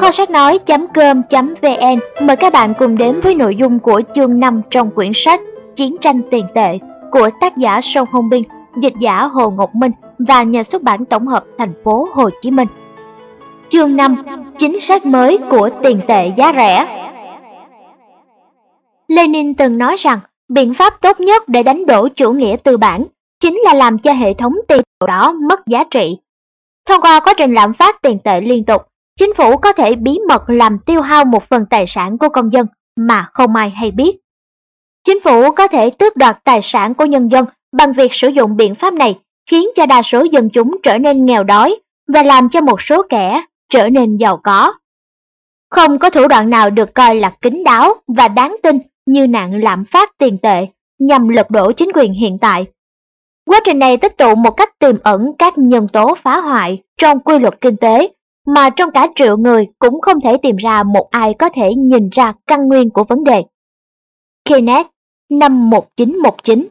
Kho sách nói.com.vn mời các bạn cùng đến với nội dung của chương 5 trong quyển sách Chiến tranh tiền tệ của tác giả Song Hong Bin, dịch giả Hồ Ngọc Minh và nhà xuất bản tổng hợp thành phố Hồ Chí Minh. Chương 5: Chính sách mới của tiền tệ giá rẻ. Lenin từng nói rằng biện pháp tốt nhất để đánh đổ chủ nghĩa tư bản chính là làm cho hệ thống tiền tệ đó mất giá trị. Thông qua quá trình lạm phát tiền tệ liên tục, chính phủ có thể bí mật làm tiêu hao một phần tài sản của công dân mà không ai hay biết. Chính phủ có thể tước đoạt tài sản của nhân dân bằng việc sử dụng biện pháp này, khiến cho đa số dân chúng trở nên nghèo đói và làm cho một số kẻ trở nên giàu có. Không có thủ đoạn nào được coi là kín đáo và đáng tin như nạn lạm phát tiền tệ nhằm lật đổ chính quyền hiện tại. Quá trình này tích tụ một cách tiềm ẩn các nhân tố phá hoại trong quy luật kinh tế mà trong cả triệu người cũng không thể tìm ra một ai có thể nhìn ra căn nguyên của vấn đề. Keynes, năm 1919.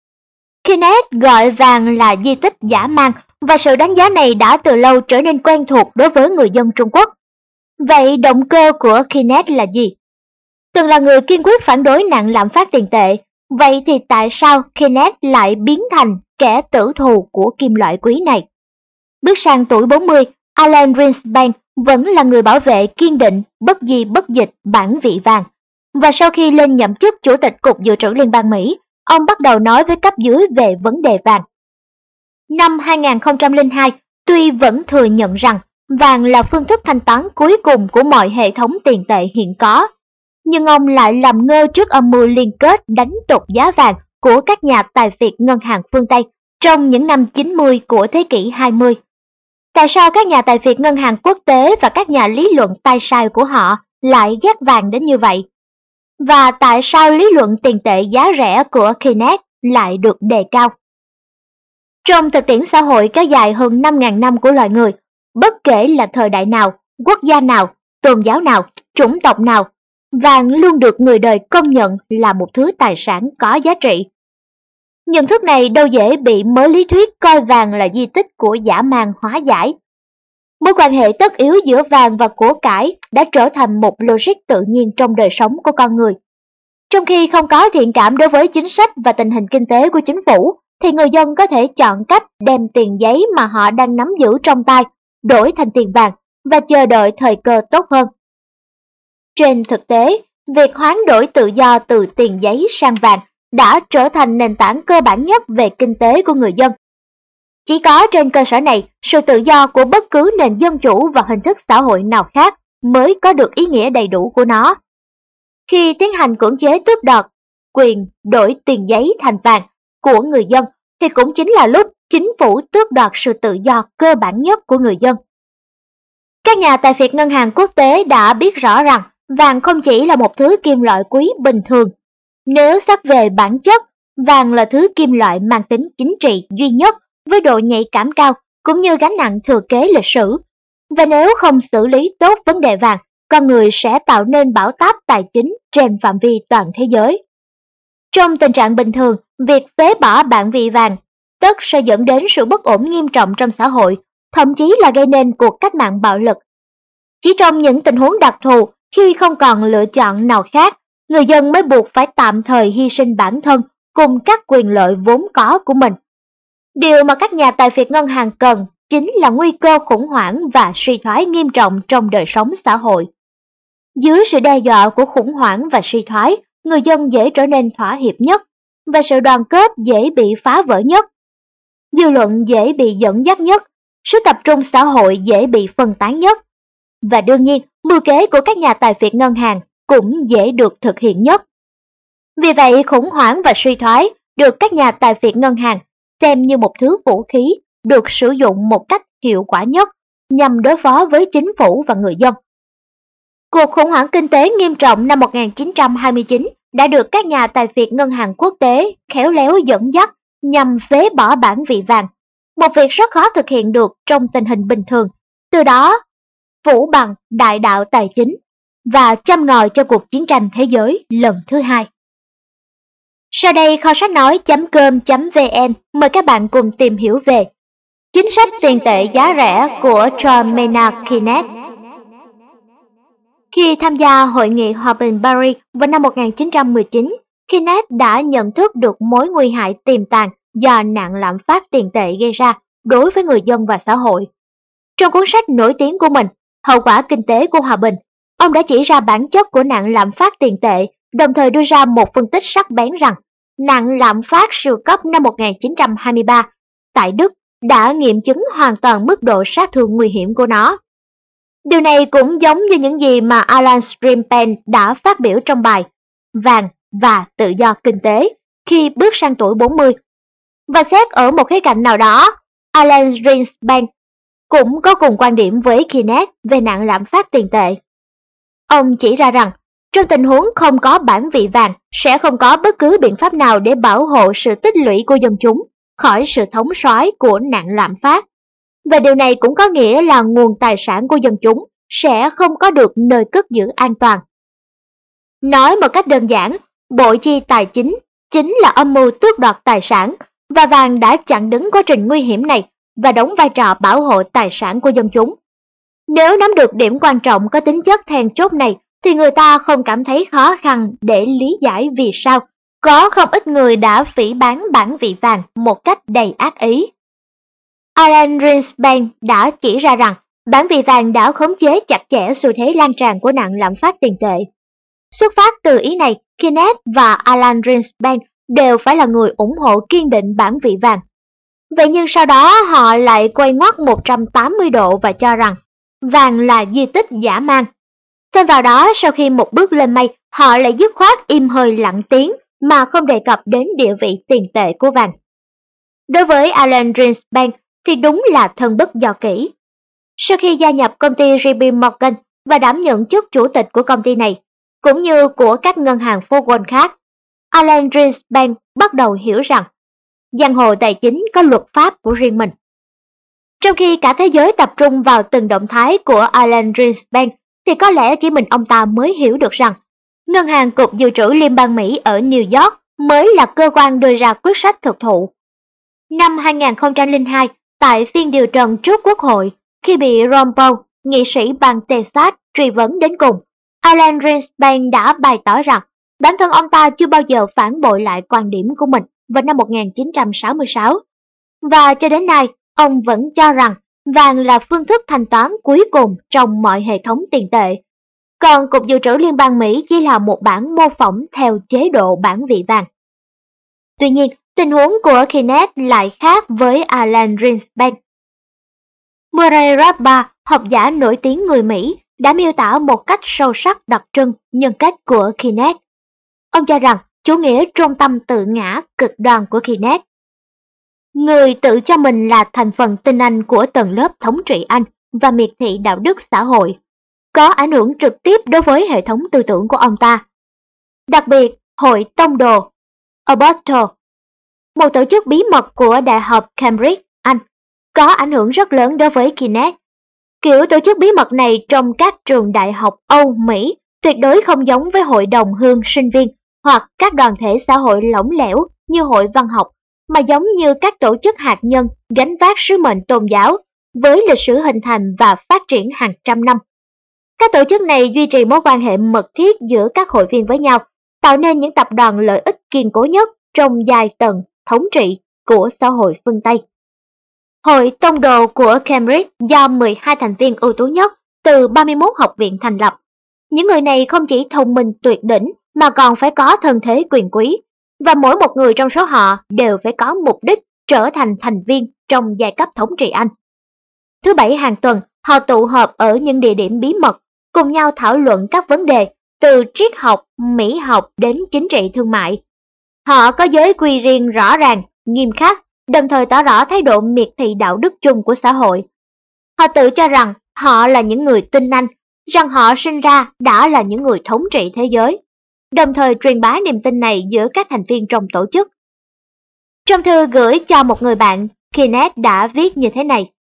Keynes gọi vàng là di tích dã man và sự đánh giá này đã từ lâu trở nên quen thuộc đối với người dân Trung Quốc. Vậy động cơ của Keynes là gì? Từng là người kiên quyết phản đối nạn lạm phát tiền tệ, vậy thì tại sao Keynes lại biến thành kẻ tử thù của kim loại quý này? Bước sang tuổi 40, Alan Greenspan vẫn là người bảo vệ kiên định, bất di bất dịch bản vị vàng. Và sau khi lên nhậm chức Chủ tịch Cục Dự trữ Liên bang Mỹ, ông bắt đầu nói với cấp dưới về vấn đề vàng. Năm 2002, tuy vẫn thừa nhận rằng vàng là phương thức thanh toán cuối cùng của mọi hệ thống tiền tệ hiện có, nhưng ông lại làm ngơ trước âm mưu liên kết đánh tụt giá vàng của các nhà tài phiệt ngân hàng phương Tây trong những năm 90 của thế kỷ 20. Tại sao các nhà tài phiệt ngân hàng quốc tế và các nhà lý luận tay sai của họ lại ghét vàng đến như vậy? Và tại sao lý luận tiền tệ giá rẻ của Keynes lại được đề cao? Trong thực tiễn xã hội kéo dài hơn 5.000 năm của loài người, bất kể là thời đại nào, quốc gia nào, tôn giáo nào, chủng tộc nào, vàng luôn được người đời công nhận là một thứ tài sản có giá trị. Nhận thức này đâu dễ bị mớ lý thuyết coi vàng là di tích của dã man hóa giải. Mối quan hệ tất yếu giữa vàng và của cải đã trở thành một logic tự nhiên trong đời sống của con người. Trong khi không có thiện cảm đối với chính sách và tình hình kinh tế của chính phủ, thì người dân có thể chọn cách đem tiền giấy mà họ đang nắm giữ trong tay đổi thành tiền vàng và chờ đợi thời cơ tốt hơn. Trên thực tế, việc hoán đổi tự do từ tiền giấy sang vàng đã trở thành nền tảng cơ bản nhất về kinh tế của người dân. Chỉ có trên cơ sở này, sự tự do của bất cứ nền dân chủ và hình thức xã hội nào khác mới có được ý nghĩa đầy đủ của nó. Khi tiến hành cưỡng chế tước đoạt quyền đổi tiền giấy thành vàng của người dân, thì cũng chính là lúc chính phủ tước đoạt sự tự do cơ bản nhất của người dân. Các nhà tài phiệt ngân hàng quốc tế đã biết rõ rằng vàng không chỉ là một thứ kim loại quý bình thường. Nếu xét về bản chất, vàng là thứ kim loại mang tính chính trị duy nhất với độ nhạy cảm cao cũng như gánh nặng thừa kế lịch sử. Và nếu không xử lý tốt vấn đề vàng, con người sẽ tạo nên bão táp tài chính trên phạm vi toàn thế giới. Trong tình trạng bình thường, việc phế bỏ bản vị vàng tất sẽ dẫn đến sự bất ổn nghiêm trọng trong xã hội, thậm chí là gây nên cuộc cách mạng bạo lực. Chỉ trong những tình huống đặc thù, khi không còn lựa chọn nào khác, người dân mới buộc phải tạm thời hy sinh bản thân cùng các quyền lợi vốn có của mình. Điều mà các nhà tài phiệt ngân hàng cần chính là nguy cơ khủng hoảng và suy thoái nghiêm trọng trong đời sống xã hội. Dưới sự đe dọa của khủng hoảng và suy thoái, người dân dễ trở nên thỏa hiệp nhất và sự đoàn kết dễ bị phá vỡ nhất. Dư luận dễ bị dẫn dắt nhất, sự tập trung xã hội dễ bị phân tán nhất. Và đương nhiên, mưu kế của các nhà tài phiệt ngân hàng cũng dễ được thực hiện nhất. Vì vậy, khủng hoảng và suy thoái được các nhà tài phiệt ngân hàng xem như một thứ vũ khí được sử dụng một cách hiệu quả nhất nhằm đối phó với chính phủ và người dân. Cuộc khủng hoảng kinh tế nghiêm trọng năm 1929 đã được các nhà tài phiệt ngân hàng quốc tế khéo léo dẫn dắt nhằm phế bỏ bản vị vàng, một việc rất khó thực hiện được trong tình hình bình thường, từ đó phủ bằng đại đạo tài chính và châm ngòi cho cuộc chiến tranh thế giới lần thứ hai. Sau đây kho sách nói.com.vn mời các bạn cùng tìm hiểu về chính sách tiền tệ giá rẻ của John Maynard Keynes. Khi tham gia hội nghị hòa bình Paris vào năm 1919, Keynes đã nhận thức được mối nguy hại tiềm tàng do nạn lạm phát tiền tệ gây ra đối với người dân và xã hội. Trong cuốn sách nổi tiếng của mình, Hậu quả kinh tế của hòa bình, ông đã chỉ ra bản chất của nạn lạm phát tiền tệ, đồng thời đưa ra một phân tích sắc bén rằng nạn lạm phát siêu cấp năm 1923 tại Đức đã nghiệm chứng hoàn toàn mức độ sát thương nguy hiểm của nó. Điều này cũng giống như những gì mà Alan Greenspan đã phát biểu trong bài Vàng và tự do kinh tế khi bước sang tuổi 40. Và xét ở một khía cạnh nào đó, Alan Greenspan cũng có cùng quan điểm với Keynes về nạn lạm phát tiền tệ. Ông chỉ ra rằng, trong tình huống không có bản vị vàng, sẽ không có bất cứ biện pháp nào để bảo hộ sự tích lũy của dân chúng khỏi sự thống soái của nạn lạm phát. Và điều này cũng có nghĩa là nguồn tài sản của dân chúng sẽ không có được nơi cất giữ an toàn. Nói một cách đơn giản, bộ chi tài chính là âm mưu tước đoạt tài sản, và vàng đã chặn đứng quá trình nguy hiểm này và đóng vai trò bảo hộ tài sản của dân chúng. Nếu nắm được điểm quan trọng có tính chất then chốt này, thì người ta không cảm thấy khó khăn để lý giải vì sao có không ít người đã phỉ báng bản vị vàng một cách đầy ác ý. Alan Greenspan đã chỉ ra rằng bản vị vàng đã khống chế chặt chẽ xu thế lan tràn của nạn lạm phát tiền tệ. Xuất phát từ ý này, Keynes và Alan Greenspan đều phải là người ủng hộ kiên định bản vị vàng. Vậy nhưng sau đó họ lại quay ngoắt 180 độ và cho rằng vàng là di tích dã man. Thêm vào đó, sau khi một bước lên mây, họ lại dứt khoát im hơi lặng tiếng mà không đề cập đến địa vị tiền tệ của vàng. Đối với Alan Greenspan thì đúng là thân bất do kỹ. Sau khi gia nhập công ty JP Morgan và đảm nhận chức chủ tịch của công ty này, cũng như của các ngân hàng phố Wall khác, Alan Greenspan bắt đầu hiểu rằng giang hồ tài chính có luật pháp của riêng mình. Trong khi cả thế giới tập trung vào từng động thái của Alan Greenspan, thì có lẽ chỉ mình ông ta mới hiểu được rằng Ngân hàng Cục Dự trữ Liên bang Mỹ ở New York mới là cơ quan đưa ra quyết sách thực thụ. Năm 2002, tại phiên điều trần trước Quốc hội, khi bị Ron Paul, nghị sĩ bang Texas, truy vấn đến cùng, Alan Greenspan đã bày tỏ rằng bản thân ông ta chưa bao giờ phản bội lại quan điểm của mình vào năm 1966. Và cho đến nay, ông vẫn cho rằng vàng là phương thức thanh toán cuối cùng trong mọi hệ thống tiền tệ. Còn Cục Dự trữ Liên bang Mỹ chỉ là một bản mô phỏng theo chế độ bản vị vàng. Tuy nhiên, tình huống của Keynes lại khác với Alan Greenspan. Murray Rothbard, học giả nổi tiếng người Mỹ, đã miêu tả một cách sâu sắc đặc trưng nhân cách của Keynes. Ông cho rằng chủ nghĩa trung tâm tự ngã cực đoan của Keynes. Người tự cho mình là thành phần tinh anh của tầng lớp thống trị Anh và miệt thị đạo đức xã hội, có ảnh hưởng trực tiếp đối với hệ thống tư tưởng của ông ta. Đặc biệt, Hội Tông đồ Apostle, một tổ chức bí mật của Đại học Cambridge, Anh, có ảnh hưởng rất lớn đối với Keynes. Kiểu tổ chức bí mật này trong các trường đại học Âu, Mỹ tuyệt đối không giống với hội đồng hương sinh viên hoặc các đoàn thể xã hội lỏng lẻo như hội văn học, mà giống như các tổ chức hạt nhân gánh vác sứ mệnh tôn giáo với lịch sử hình thành và phát triển hàng trăm năm. Các tổ chức này duy trì mối quan hệ mật thiết giữa các hội viên với nhau, tạo nên những tập đoàn lợi ích kiên cố nhất trong giai tầng thống trị của xã hội phương Tây. Hội Tông đồ của Cambridge do 12 thành viên ưu tú nhất từ 31 học viện thành lập. Những người này không chỉ thông minh tuyệt đỉnh mà còn phải có thân thế quyền quý, và mỗi một người trong số họ đều phải có mục đích trở thành thành viên trong giai cấp thống trị Anh. Thứ Bảy hàng tuần, họ tụ họp ở những địa điểm bí mật, cùng nhau thảo luận các vấn đề từ triết học, mỹ học đến chính trị thương mại. Họ có giới quy riêng rõ ràng, nghiêm khắc, đồng thời tỏ rõ thái độ miệt thị đạo đức chung của xã hội. Họ tự cho rằng họ là những người tinh anh, rằng họ sinh ra đã là những người thống trị thế giới, đồng thời truyền bá niềm tin này giữa các thành viên trong tổ chức. Trong thư gửi cho một người bạn, Keynes đã viết như thế này: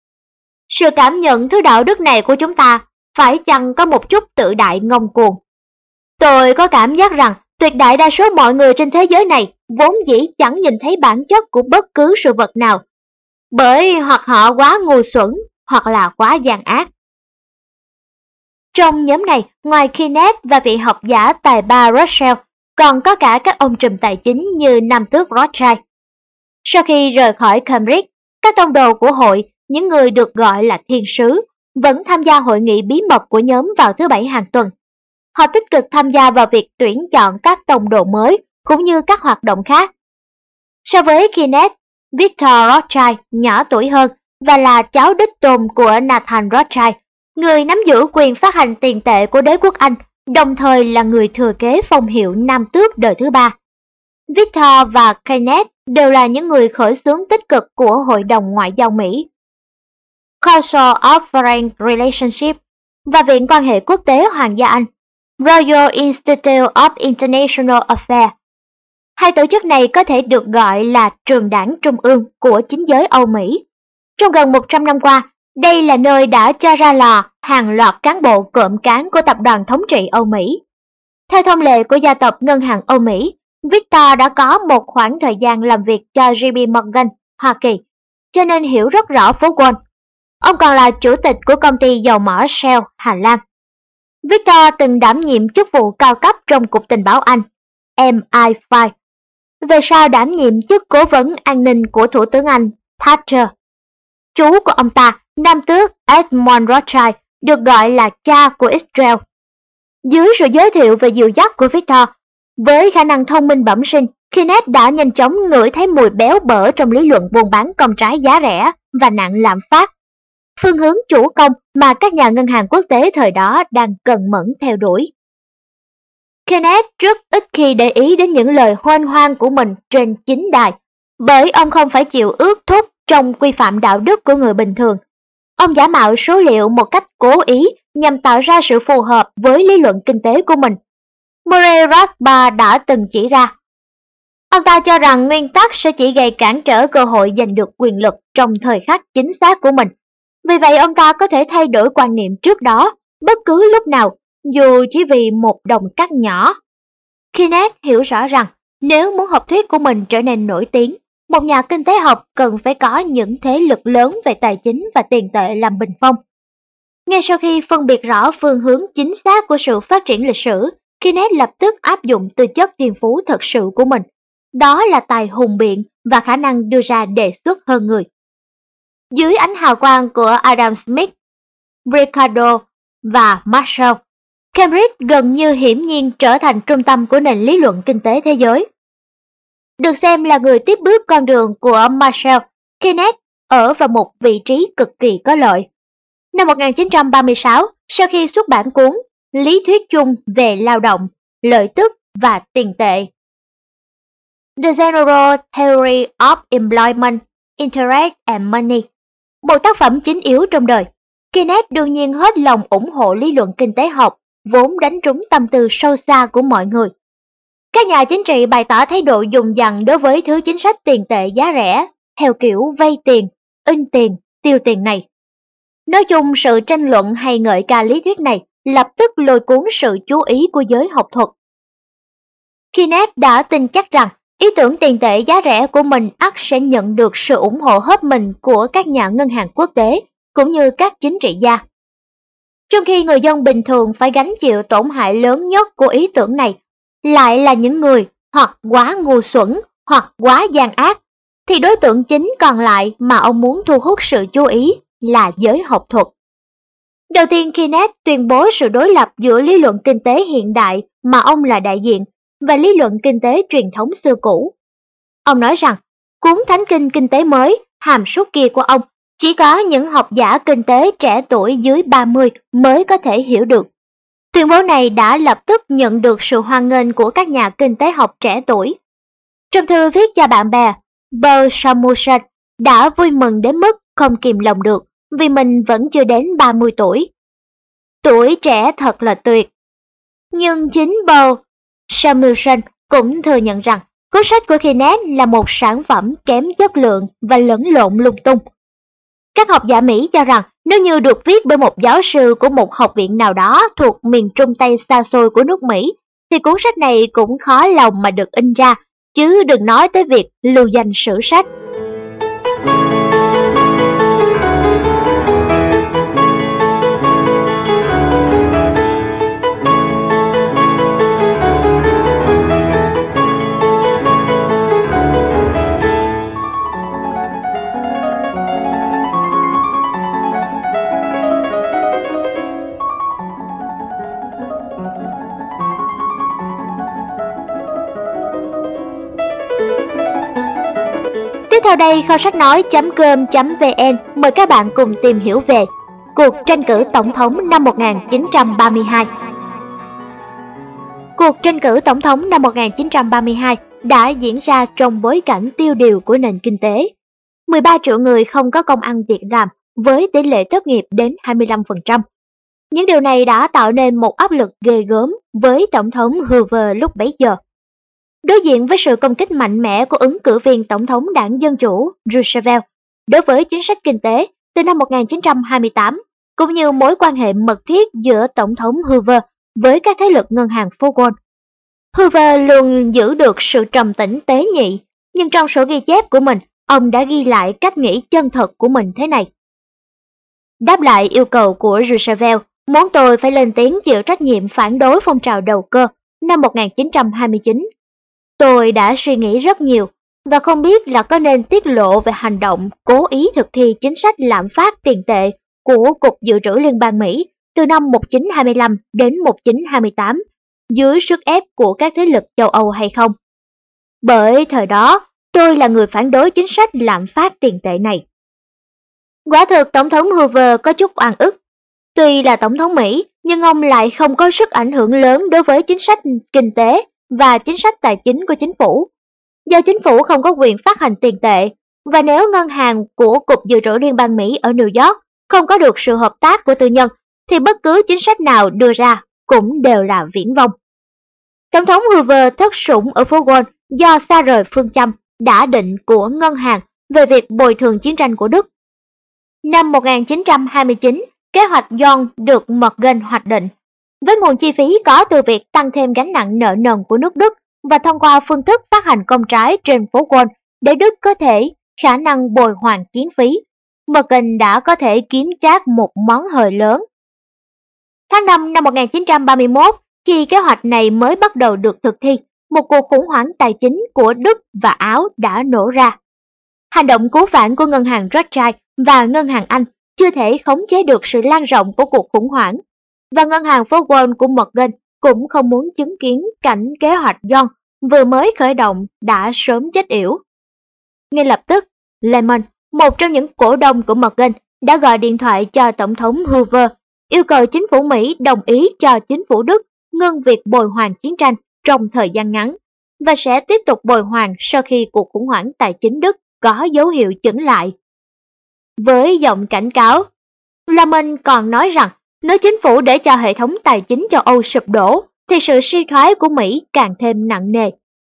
sự cảm nhận thứ đạo đức này của chúng ta phải chăng có một chút tự đại ngông cuồng. Tôi có cảm giác rằng tuyệt đại đa số mọi người trên thế giới này vốn dĩ chẳng nhìn thấy bản chất của bất cứ sự vật nào, bởi hoặc họ quá ngu xuẩn hoặc là quá gian ác. Trong nhóm này, ngoài Kenneth và vị học giả tài ba Rothschild, còn có cả các ông trùm tài chính như nam tước Rothschild. Sau khi rời khỏi Cambridge, các tông đồ của hội, những người được gọi là thiên sứ, vẫn tham gia hội nghị bí mật của nhóm vào thứ Bảy hàng tuần. Họ tích cực tham gia vào việc tuyển chọn các tông đồ mới, cũng như các hoạt động khác. So với Kenneth, Victor Rothschild nhỏ tuổi hơn và là cháu đích tôn của Nathan Rothschild, người nắm giữ quyền phát hành tiền tệ của đế quốc Anh, đồng thời là người thừa kế phong hiệu nam tước đời thứ ba. Victor và Kenneth đều là những người khởi xướng tích cực của Hội đồng Ngoại giao Mỹ, Council of Foreign Relationship và Viện quan hệ quốc tế Hoàng gia Anh, Royal Institute of International Affairs. Hai tổ chức này có thể được gọi là trường đảng trung ương của chính giới Âu Mỹ. Trong gần 100 năm qua, đây là nơi đã cho ra lò hàng loạt cán bộ cộm cán của tập đoàn thống trị Âu Mỹ. Theo thông lệ của gia tộc Ngân hàng Âu Mỹ, Victor đã có một khoảng thời gian làm việc cho JP Morgan, Hoa Kỳ, cho nên hiểu rất rõ phố Wall. Ông còn là chủ tịch của công ty dầu mỏ Shell, Hà Lan. Victor từng đảm nhiệm chức vụ cao cấp trong Cục Tình báo Anh, MI5, về sau đảm nhiệm chức cố vấn an ninh của Thủ tướng Anh, Thatcher. Chú của ông ta, nam tước Edmund Rothschild, được gọi là cha của Israel. Dưới sự giới thiệu về dìu dắt của Victor, với khả năng thông minh bẩm sinh, Kenneth đã nhanh chóng ngửi thấy mùi béo bở trong lý luận buôn bán công trái giá rẻ và nạn lạm phát, phương hướng chủ công mà các nhà ngân hàng quốc tế thời đó đang cần mẫn theo đuổi. Kenneth rất ít khi để ý đến những lời hoan hoang của mình trên chính đài, bởi ông không phải chịu ước thúc trong quy phạm đạo đức của người bình thường. Ông giả mạo số liệu một cách cố ý nhằm tạo ra sự phù hợp với lý luận kinh tế của mình. Murray Rothbard đã từng chỉ ra. Ông ta cho rằng nguyên tắc sẽ chỉ gây cản trở cơ hội giành được quyền lực trong thời khắc chính xác của mình. Vì vậy ông ta có thể thay đổi quan niệm trước đó, bất cứ lúc nào, dù chỉ vì một đồng cắt nhỏ. Kenneth hiểu rõ rằng nếu muốn học thuyết của mình trở nên nổi tiếng, một nhà kinh tế học cần phải có những thế lực lớn về tài chính và tiền tệ làm bình phong. Ngay sau khi phân biệt rõ phương hướng chính xác của sự phát triển lịch sử, Kenneth lập tức áp dụng tư chất thiên phú thật sự của mình. Đó là tài hùng biện và khả năng đưa ra đề xuất hơn người. Dưới ánh hào quang của Adam Smith, Ricardo và Marshall, Cambridge gần như hiển nhiên trở thành trung tâm của nền lý luận kinh tế thế giới. Được xem là người tiếp bước con đường của Marshall, Kenneth ở vào một vị trí cực kỳ có lợi. Năm 1936, sau khi xuất bản cuốn Lý thuyết chung về lao động, lợi tức và tiền tệ, The General Theory of Employment, Interest and Money, một tác phẩm chính yếu trong đời, Kenneth đương nhiên hết lòng ủng hộ lý luận kinh tế học, vốn đánh trúng tâm tư sâu xa của mọi người. Các nhà chính trị bày tỏ thái độ dùng dằng đối với thứ chính sách tiền tệ giá rẻ, theo kiểu vay tiền, in tiền, tiêu tiền này. Nói chung, sự tranh luận hay ngợi ca lý thuyết này lập tức lôi cuốn sự chú ý của giới học thuật. Kenneth đã tin chắc rằng ý tưởng tiền tệ giá rẻ của mình ắt sẽ nhận được sự ủng hộ hết mình của các nhà ngân hàng quốc tế, cũng như các chính trị gia. Trong khi người dân bình thường phải gánh chịu tổn hại lớn nhất của ý tưởng này, lại là những người hoặc quá ngu xuẩn hoặc quá gian ác, thì đối tượng chính còn lại mà ông muốn thu hút sự chú ý là giới học thuật. Đầu tiên, Kenneth tuyên bố sự đối lập giữa lý luận kinh tế hiện đại mà ông là đại diện và lý luận kinh tế truyền thống xưa cũ. Ông nói rằng, cuốn Thánh kinh kinh tế mới, hàm súc kia của ông, chỉ có những học giả kinh tế trẻ tuổi dưới 30 mới có thể hiểu được. Tuyên bố này đã lập tức nhận được sự hoan nghênh của các nhà kinh tế học trẻ tuổi. Trong thư viết cho bạn bè, Paul Samuelson đã vui mừng đến mức không kìm lòng được vì mình vẫn chưa đến 30 tuổi. Tuổi trẻ thật là tuyệt. Nhưng chính Paul Samuelson cũng thừa nhận rằng cuốn sách của Kenneth là một sản phẩm kém chất lượng và lẫn lộn lung tung. Các học giả Mỹ cho rằng nếu như được viết bởi một giáo sư của một học viện nào đó thuộc miền Trung Tây xa xôi của nước Mỹ, thì cuốn sách này cũng khó lòng mà được in ra, chứ đừng nói tới việc lưu danh sử sách. sau đây kho sách nói.com.vn mời các bạn cùng tìm hiểu về cuộc tranh cử tổng thống năm 1932. Cuộc tranh cử tổng thống năm 1932 đã diễn ra trong bối cảnh tiêu điều của nền kinh tế. 13 triệu người không có công ăn việc làm với tỷ lệ thất nghiệp đến 25%. Những điều này đã tạo nên một áp lực ghê gớm với Tổng thống Hoover lúc bấy giờ. Đối diện với sự công kích mạnh mẽ của ứng cử viên Tổng thống Đảng Dân Chủ Roosevelt đối với chính sách kinh tế từ năm 1928, cũng như mối quan hệ mật thiết giữa Tổng thống Hoover với các thế lực ngân hàng phố Wall. Hoover luôn giữ được sự trầm tĩnh tế nhị, nhưng trong sổ ghi chép của mình, ông đã ghi lại cách nghĩ chân thật của mình thế này. Đáp lại yêu cầu của Roosevelt, muốn tôi phải lên tiếng chịu trách nhiệm phản đối phong trào đầu cơ năm 1929. Tôi đã suy nghĩ rất nhiều và không biết là có nên tiết lộ về hành động cố ý thực thi chính sách lạm phát tiền tệ của Cục Dự trữ Liên bang Mỹ từ năm 1925 đến 1928 dưới sức ép của các thế lực châu Âu hay không. Bởi thời đó, tôi là người phản đối chính sách lạm phát tiền tệ này. Quả thực Tổng thống Hoover có chút oan ức. Tuy là Tổng thống Mỹ, nhưng ông lại không có sức ảnh hưởng lớn đối với chính sách kinh tế và chính sách tài chính của chính phủ. Do chính phủ không có quyền phát hành tiền tệ, và nếu ngân hàng của Cục Dự trữ Liên bang Mỹ ở New York không có được sự hợp tác của tư nhân, thì bất cứ chính sách nào đưa ra cũng đều là viển vông. Tổng thống Hoover thất sủng ở phố Wall do xa rời phương châm đã định của ngân hàng về việc bồi thường chiến tranh của Đức. Năm 1929, kế hoạch John được Morgan hoạch định, với nguồn chi phí có từ việc tăng thêm gánh nặng nợ nần của nước Đức và thông qua phương thức phát hành công trái trên phố Wall để Đức có thể khả năng bồi hoàn chiến phí. Morgan đã có thể kiếm trác một món hời lớn. Tháng 5 năm 1931, khi kế hoạch này mới bắt đầu được thực thi, một cuộc khủng hoảng tài chính của Đức và Áo đã nổ ra. Hành động cứu vãn của ngân hàng Rothschild và ngân hàng Anh chưa thể khống chế được sự lan rộng của cuộc khủng hoảng, và ngân hàng phố Wall của Morgan cũng không muốn chứng kiến cảnh kế hoạch John vừa mới khởi động đã sớm chết yểu. Ngay lập tức, Lehman, một trong những cổ đông của Morgan, đã gọi điện thoại cho Tổng thống Hoover, yêu cầu chính phủ Mỹ đồng ý cho chính phủ Đức ngưng việc bồi hoàn chiến tranh trong thời gian ngắn, và sẽ tiếp tục bồi hoàn sau khi cuộc khủng hoảng tài chính Đức có dấu hiệu chững lại. Với giọng cảnh cáo, Lehman còn nói rằng nếu chính phủ để cho hệ thống tài chính châu Âu sụp đổ, thì sự suy thoái của Mỹ càng thêm nặng nề.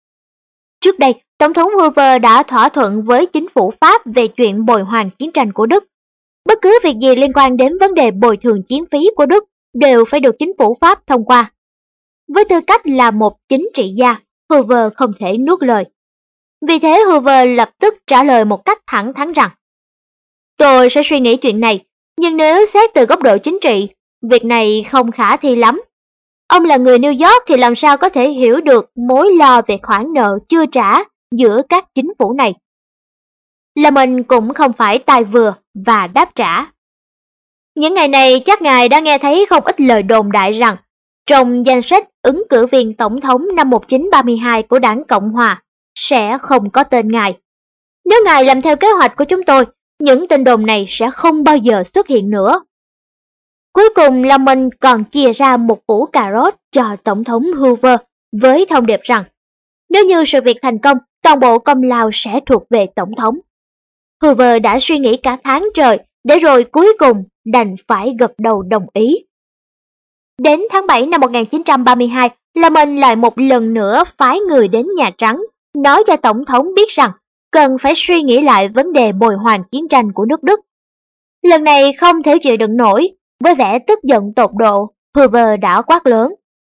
Trước đây, Tổng thống Hoover đã thỏa thuận với chính phủ Pháp về chuyện bồi hoàn chiến tranh của Đức. Bất cứ việc gì liên quan đến vấn đề bồi thường chiến phí của Đức đều phải được chính phủ Pháp thông qua. Với tư cách là một chính trị gia, Hoover không thể nuốt lời. Vì thế Hoover lập tức trả lời một cách thẳng thắn rằng: "Tôi sẽ suy nghĩ chuyện này, nhưng nếu xét từ góc độ chính trị, việc này không khả thi lắm. Ông là người New York thì làm sao có thể hiểu được mối lo về khoản nợ chưa trả giữa các chính phủ này." Là mình cũng không phải tài vừa và đáp trả: "Những ngày này chắc ngài đã nghe thấy không ít lời đồn đại rằng trong danh sách ứng cử viên tổng thống năm 1932 của đảng Cộng Hòa sẽ không có tên ngài. Nếu ngài làm theo kế hoạch của chúng tôi, những tin đồn này sẽ không bao giờ xuất hiện nữa." Cuối cùng là mình còn chia ra một củ cà rốt cho Tổng thống Hoover với thông điệp rằng nếu như sự việc thành công, toàn bộ công lao sẽ thuộc về Tổng thống. Hoover đã suy nghĩ cả tháng trời, để rồi cuối cùng đành phải gật đầu đồng ý. Đến tháng 7 năm 1932, là mình lại một lần nữa phái người đến Nhà Trắng, nói cho Tổng thống biết rằng cần phải suy nghĩ lại vấn đề bồi hoàn chiến tranh của nước Đức. Lần này không thể chịu đựng nổi, với vẻ tức giận tột độ, Hoover đã quát lớn: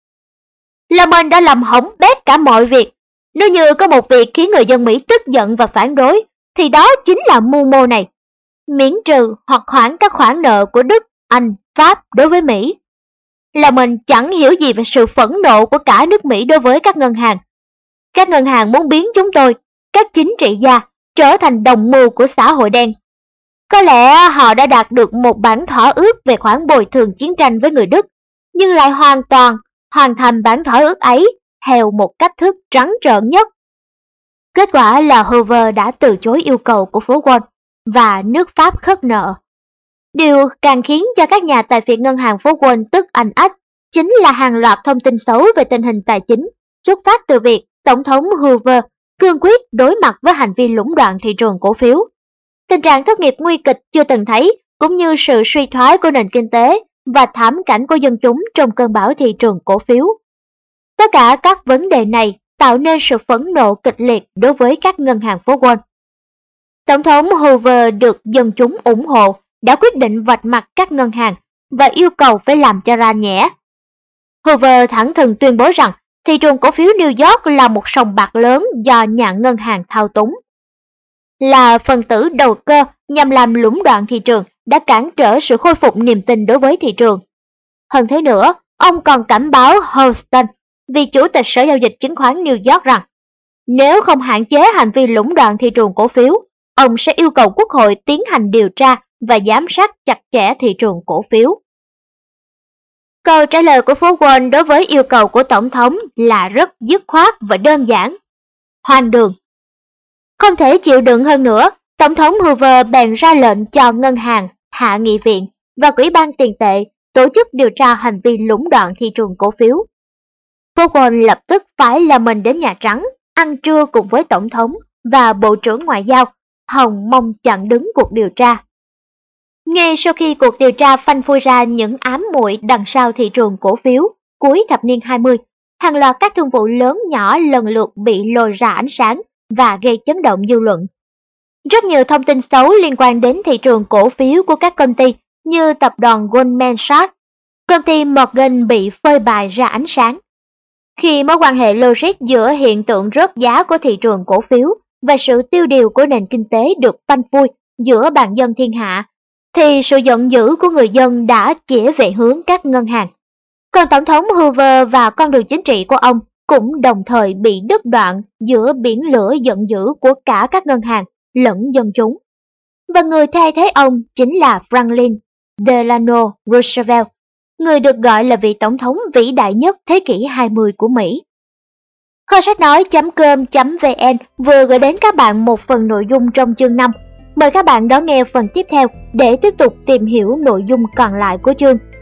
"Là mình đã làm hỏng bét cả mọi việc. Nếu như có một việc khiến người dân Mỹ tức giận và phản đối, thì đó chính là mưu mô này. Miễn trừ hoặc hoãn các khoản nợ của Đức, Anh, Pháp đối với Mỹ. Là mình chẳng hiểu gì về sự phẫn nộ của cả nước Mỹ đối với các ngân hàng. Các ngân hàng muốn biến chúng tôi, các chính trị gia, trở thành đồng mưu của xã hội đen. Có lẽ họ đã đạt được một bản thỏa ước về khoản bồi thường chiến tranh với người Đức, nhưng lại hoàn thành bản thỏa ước ấy theo một cách thức trắng trợn nhất. Kết quả là Hoover đã từ chối yêu cầu của phố Wall và nước Pháp khất nợ. Điều càng khiến cho các nhà tài phiệt ngân hàng phố Wall tức anh ách chính là hàng loạt thông tin xấu về tình hình tài chính xuất phát từ việc Tổng thống Hoover cương quyết đối mặt với hành vi lũng đoạn thị trường cổ phiếu. Tình trạng thất nghiệp nguy kịch chưa từng thấy, cũng như sự suy thoái của nền kinh tế và thảm cảnh của dân chúng trong cơn bão thị trường cổ phiếu. Tất cả các vấn đề này tạo nên sự phẫn nộ kịch liệt đối với các ngân hàng phố Wall. Tổng thống Hoover được dân chúng ủng hộ đã quyết định vạch mặt các ngân hàng và yêu cầu phải làm cho ra nhẽ. Hoover thẳng thừng tuyên bố rằng thị trường cổ phiếu New York là một sòng bạc lớn do nhà ngân hàng thao túng. Là phần tử đầu cơ nhằm làm lũng đoạn thị trường đã cản trở sự khôi phục niềm tin đối với thị trường. Hơn thế nữa, ông còn cảnh báo Houston, vị chủ tịch Sở Giao dịch Chứng khoán New York rằng nếu không hạn chế hành vi lũng đoạn thị trường cổ phiếu, ông sẽ yêu cầu Quốc hội tiến hành điều tra và giám sát chặt chẽ thị trường cổ phiếu. Câu trả lời của phố Wall đối với yêu cầu của Tổng thống là rất dứt khoát và đơn giản. Hoang đường. Không thể chịu đựng hơn nữa, Tổng thống Hoover bèn ra lệnh cho ngân hàng, hạ nghị viện và Ủy ban tiền tệ tổ chức điều tra hành vi lũng đoạn thị trường cổ phiếu. Phố Wall lập tức phái là mình đến Nhà Trắng, ăn trưa cùng với Tổng thống và Bộ trưởng Ngoại giao, hòng mong chặn đứng cuộc điều tra. Ngay sau khi cuộc điều tra phanh phui ra những ám muội đằng sau thị trường cổ phiếu cuối thập niên 20, hàng loạt các thương vụ lớn nhỏ lần lượt bị lôi ra ánh sáng và gây chấn động dư luận. Rất nhiều thông tin xấu liên quan đến thị trường cổ phiếu của các công ty như tập đoàn Goldman Sachs, công ty Morgan bị phơi bày ra ánh sáng. Khi mối quan hệ logic giữa hiện tượng rớt giá của thị trường cổ phiếu và sự tiêu điều của nền kinh tế được phanh phui giữa bàn dân thiên hạ, thì sự giận dữ của người dân đã chĩa về hướng các ngân hàng. Còn Tổng thống Hoover và con đường chính trị của ông cũng đồng thời bị đứt đoạn giữa biển lửa giận dữ của cả các ngân hàng lẫn dân chúng. Và người thay thế ông chính là Franklin Delano Roosevelt, người được gọi là vị tổng thống vĩ đại nhất thế kỷ 20 của Mỹ. Kho sách nói.com.vn vừa gửi đến các bạn một phần nội dung trong chương 5. Mời các bạn đón nghe phần tiếp theo để tiếp tục tìm hiểu nội dung còn lại của chương.